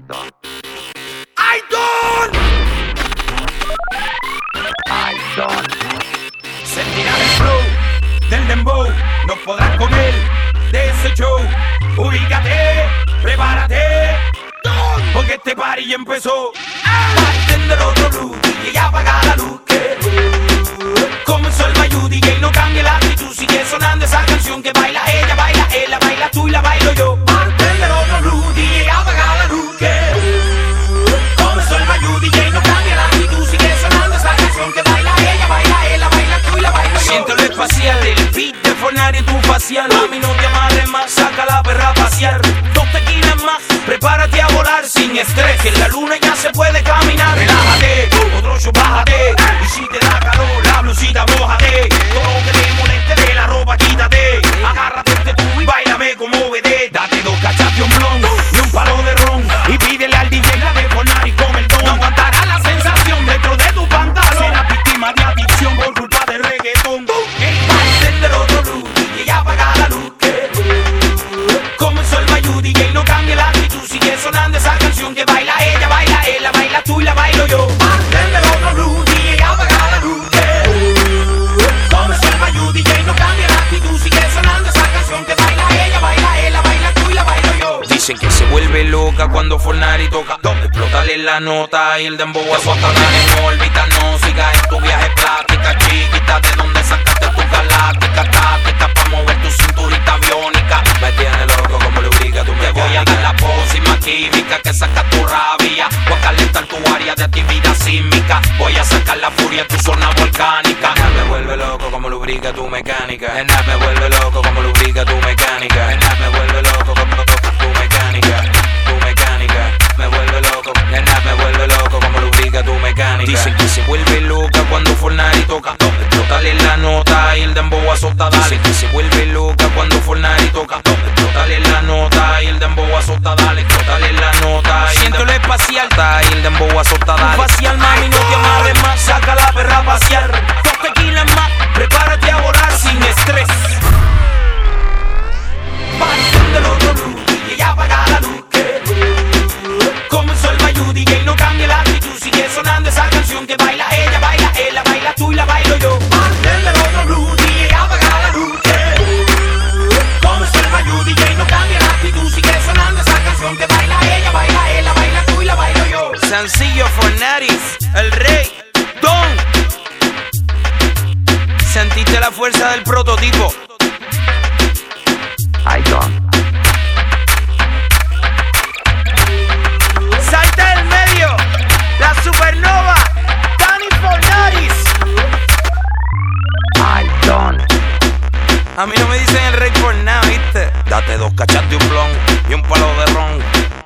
Sentirás el flow del dembow, no podrás comer de ese show. Ubícate, prepárate, porque este party ya empezó. Bartender otro blue, DJ apaga la luz que comenzó el Bayou. DJ no cambia la actitud, sigue sonando esa canción que baila ella, baila él, la baila tú y la bailo yo. Bartender otro blue, DJ apaga la luz que comenzó el Bayou. DJ no cambia la actitud, sigue sonando esa canción que baila ella, baila él, la baila tú y la bailo yo. Siento lo espacial, el beat de Fornari tu facial. Mami, no te amarres más, saca la perra a pasear. 2 tequilas más, prepárate a volar sin estrés, que en la luna ya se puede caminar. Relájate, otro show bájate, y si te da calor, la blusita mójate. Todo lo que te moleste de la ropa quítate. Agárrate tú y bailame como vedé. Date 2 cachas de un blon y un palo de ron, y pídele al DJ la de Fornari con el don. No aguantará la sensación dentro de tu pantalón. Serás víctima de adicción por culpa del reggaetón. El bartender otro blue, DJ apaga la luz que comenzó el Bayou. DJ no cambia la actitud, sigue sonando esa canción que baila ella, baila él, la baila tú y la bailo yo. Bartender otro blue, DJ apaga la luz que comenzó el Bayou. DJ no cambia la actitud, sigue sonando esa canción que baila ella, baila él, la baila tú y la bailo yo. Dicen que se vuelve loca cuando Fornari toca, explótale la nota y el dembow a su en órbita. No sigas en tu viaje plática, chiquita, de donde sacaste tu galáctica táctica pa' mover tu cinturita aviónica. Me tiene loco como le obliga tu mecánica. Te voy a dar la pócima química que saca tu rabia. Voy a calentar tu área de actividad sísmica. Voy a sacar la furia en tu zona volcánica. Me vuelve loco como lubrica tu mecánica. Me vuelve loco como lubrica tu mecánica. Me vuelve loco como tu mecánica. Tu mecánica me vuelve loco. Me vuelve loco como lubrica tu mecánica. Dicen que se vuelve loca cuando Fornari toca, explótale la nota y el dembow azota, dale. Dicen que se vuelve loca cuando Fornari toca, explótale la nota y el dembow azota, dale. Explótale la nota y siento lo espacial y el dembow azota, dale. Tu facial, mami, no te amarres más, saca la perra a pasear. 2 tequilas más, prepárate a volar sin estrés. Bartender otro blue, DJ apaga la luz que comenzó el Bayou. DJ no cambia la actitud, sigue sonando esa canción que baila ella, baila él, la baila tú y la bailo yo. Bartender otro blue, DJ apaga la luz que comenzó el Bayou. DJ no cambia la actitud, sigue sonando esa canción que baila ella, baila él, la baila tú y la bailo yo. Sencillo Fornari, el rey, Don. Sentiste la fuerza del prototipo. Ay, Don. Salta del medio, la supernova, Dani Fornari. Ay, Don. A mí no me dicen el rey por nada, ¿viste? Date 2 cachas de un blon y un palo de ron.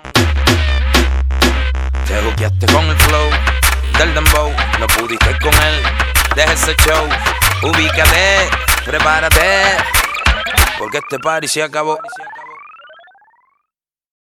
Te juqueaste con el flow del dembow, no pudiste con él, deja ese show. Ubícate, prepárate, porque este party se acabó.